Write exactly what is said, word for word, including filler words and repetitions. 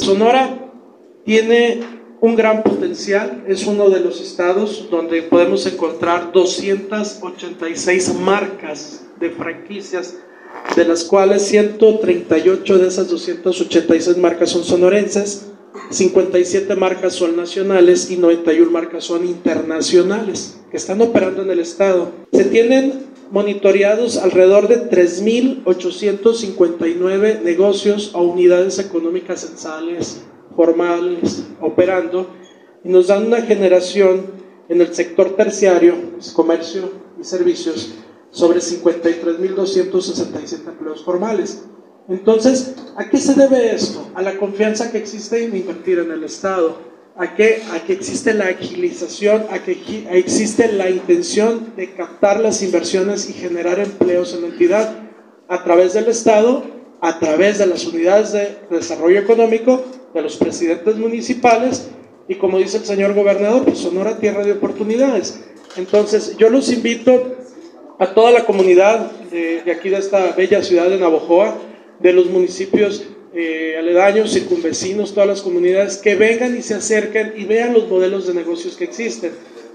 Sonora tiene un gran potencial, es uno de los estados donde podemos encontrar doscientas ochenta y seis marcas de franquicias, de las cuales ciento treinta y ocho de esas doscientas ochenta y seis marcas son sonorenses, cincuenta y siete marcas son nacionales y noventa y una marcas son internacionales, que están operando en el estado. Se tienen monitoreados alrededor de tres mil ochocientos cincuenta y nueve negocios o unidades económicas censales formales operando, y nos dan una generación en el sector terciario, comercio y servicios, sobre cincuenta y tres mil doscientos sesenta y siete empleos formales. Entonces, ¿a qué se debe esto? A la confianza que existe en invertir en el Estado, a que, a que existe la agilización, a que existe la intención de captar las inversiones y generar empleos en la entidad a través del Estado, a través de las unidades de desarrollo económico, de los presidentes municipales, y como dice el señor gobernador, pues Sonora tierra de oportunidades. Entonces, yo los invito a toda la comunidad de, de aquí de esta bella ciudad de Navojoa, de los municipios eh, aledaños, circunvecinos, todas las comunidades, que vengan y se acerquen y vean los modelos de negocios que existen.